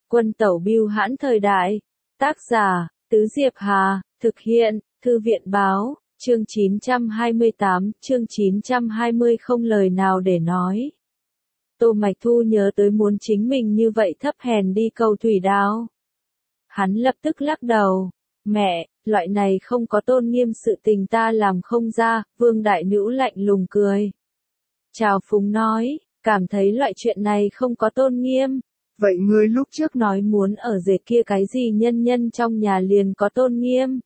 Quân tẩu bưu hãn thời đại. Tác giả, Tứ Diệp Hà, thực hiện, Thư viện báo, chương 928, chương 920 không lời nào để nói. Tô Mạch Thu nhớ tới muốn chính mình như vậy thấp hèn đi cầu thủy đao. Hắn lập tức lắc đầu, mẹ, loại này không có tôn nghiêm sự tình ta làm không ra, Vương Đại Nữ lạnh lùng cười. Trào phúng nói, cảm thấy loại chuyện này không có tôn nghiêm. Vậy ngươi lúc trước nói muốn ở rể kia cái gì nhân nhân trong nhà liền có tôn nghiêm.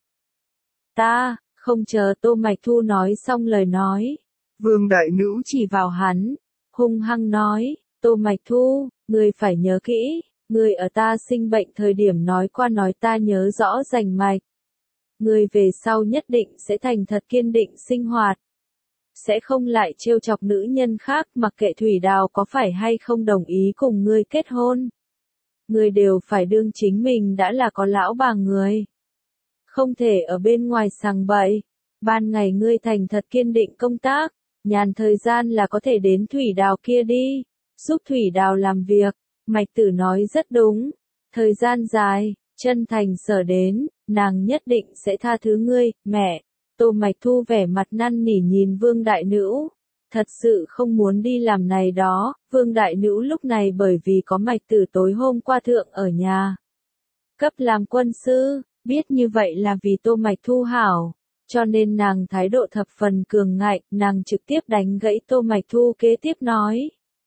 Ta, không chờ Tô Mạch Thu nói xong lời nói. Vương Đại Nữ chỉ vào hắn, hung hăng nói, Tô Mạch Thu, ngươi phải nhớ kỹ, ngươi ở ta sinh bệnh thời điểm nói qua nói ta nhớ rõ rành mạch. Ngươi về sau nhất định sẽ thành thật kiên định sinh hoạt. Sẽ không lại trêu chọc nữ nhân khác mặc kệ Thủy Đào có phải hay không đồng ý cùng ngươi kết hôn. Ngươi đều phải đương chính mình đã là có lão bà người. Không thể ở bên ngoài sằng bậy. Ban ngày ngươi thành thật kiên định công tác, nhàn thời gian là có thể đến Thủy Đào kia đi, giúp Thủy Đào làm việc. Mạch Tử nói rất đúng. Thời gian dài, chân thành sở đến, nàng nhất định sẽ tha thứ ngươi, mẹ. Tô Mạch Thu vẻ mặt năn nỉ nhìn Vương Đại Nữ. Thật sự không muốn đi làm này đó, Vương Đại Nữ lúc này bởi vì có Mạch Tử tối hôm qua thượng ở nhà. Cấp làm quân sư, biết như vậy là vì Tô Mạch Thu hảo, cho nên nàng thái độ thập phần cường ngạnh, nàng trực tiếp đánh gãy Tô Mạch Thu kế tiếp nói.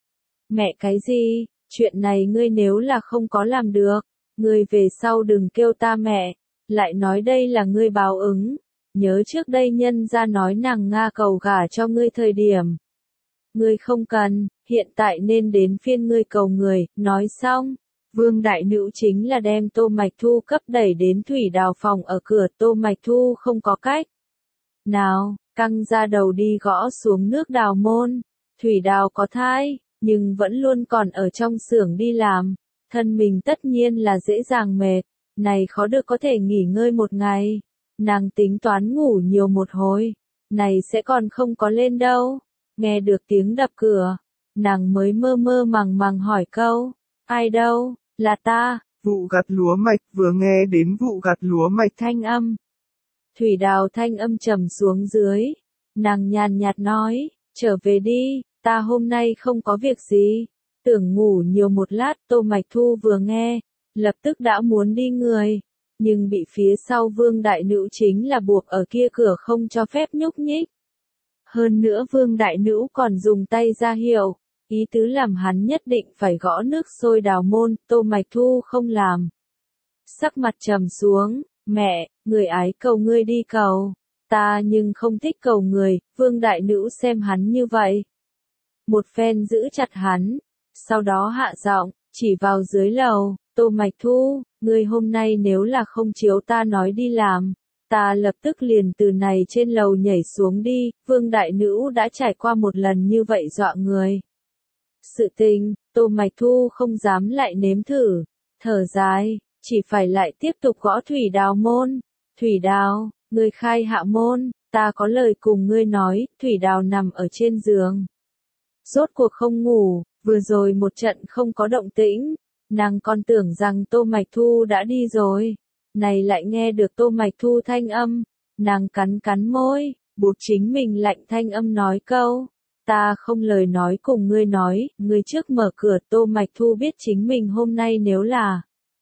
Mẹ cái gì, chuyện này ngươi nếu là không có làm được, ngươi về sau đừng kêu ta mẹ, lại nói đây là ngươi báo ứng. Nhớ trước đây nhân ra nói nàng Nga cầu gả cho ngươi thời điểm. Ngươi không cần, hiện tại nên đến phiên ngươi cầu người, nói xong. Vương Đại Nữ chính là đem Tô Mạch Thu cấp đẩy đến Thủy Đào phòng ở cửa. Tô Mạch Thu không có cách nào, căng ra đầu đi gõ xuống nước đào môn. Thủy Đào có thai, nhưng vẫn luôn còn ở trong xưởng đi làm. Thân mình tất nhiên là dễ dàng mệt, này khó được có thể nghỉ ngơi một ngày. Nàng tính toán ngủ nhiều một hồi, này sẽ còn không có lên đâu. Nghe được tiếng đập cửa, nàng mới mơ mơ màng màng hỏi câu, ai đâu, là ta. Vụ gặt lúa mạch, vừa nghe đến vụ gặt lúa mạch thanh âm. Thủy Đào thanh âm trầm xuống dưới, nàng nhàn nhạt nói, trở về đi, ta hôm nay không có việc gì, tưởng ngủ nhiều một lát. Tô Mạch Thu vừa nghe, lập tức đã muốn đi người. Nhưng bị phía sau Vương Đại Nữ chính là buộc ở kia cửa không cho phép nhúc nhích. Hơn nữa Vương Đại Nữ còn dùng tay ra hiệu, ý tứ làm hắn nhất định phải gõ nước sôi đào môn. Tô Mạch Thu không làm. Sắc mặt trầm xuống, mẹ, người ái cầu ngươi đi cầu, ta nhưng không thích cầu người. Vương Đại Nữ xem hắn như vậy, một phen giữ chặt hắn, sau đó hạ giọng, chỉ vào dưới lầu, Tô Mạch Thu, ngươi hôm nay nếu là không chiếu ta nói đi làm, ta lập tức liền từ này trên lầu nhảy xuống đi. Vương Đại Nữ đã trải qua một lần như vậy dọa người. Sự tình, Tô Mạch Thu không dám lại nếm thử, thở dài, chỉ phải lại tiếp tục gõ Thủy Đào môn. Thủy Đào, ngươi khai hạ môn, ta có lời cùng ngươi nói. Thủy Đào nằm ở trên giường, rốt cuộc không ngủ, vừa rồi một trận không có động tĩnh. Nàng còn tưởng rằng Tô Mạch Thu đã đi rồi, này lại nghe được Tô Mạch Thu thanh âm, nàng cắn cắn môi, buộc chính mình lạnh thanh âm nói câu, ta không lời nói cùng ngươi nói, ngươi trước mở cửa. Tô Mạch Thu biết chính mình hôm nay nếu là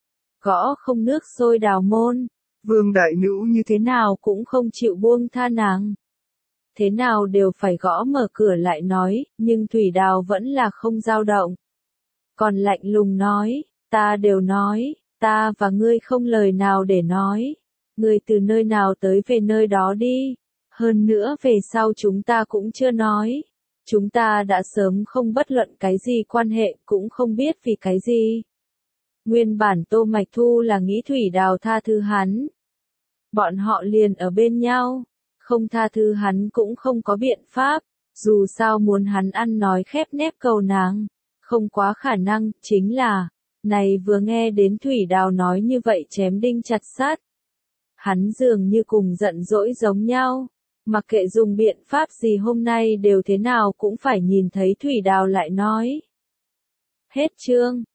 gõ không nước sôi đào môn, Vương Đại Nữ như thế nào cũng không chịu buông tha nàng. Thế nào đều phải gõ mở cửa lại nói, nhưng Thủy Đào vẫn là không dao động. Còn lạnh lùng nói, ta đều nói, ta và ngươi không lời nào để nói. Ngươi từ nơi nào tới về nơi đó đi. Hơn nữa về sau chúng ta cũng chưa nói. Chúng ta đã sớm không bất luận cái gì quan hệ, cũng không biết vì cái gì. Nguyên bản Tô Mạch Thu là nghĩ Thủy Đào tha thứ hắn. Bọn họ liền ở bên nhau, không tha thứ hắn cũng không có biện pháp. Dù sao muốn hắn ăn nói khép nép cầu nàng, không quá khả năng. Chính là, này vừa nghe đến Thủy Đào nói như vậy chém đinh chặt sắt. Hắn dường như cùng giận dỗi giống nhau, mặc kệ dùng biện pháp gì hôm nay đều thế nào cũng phải nhìn thấy Thủy Đào lại nói. Hết chương.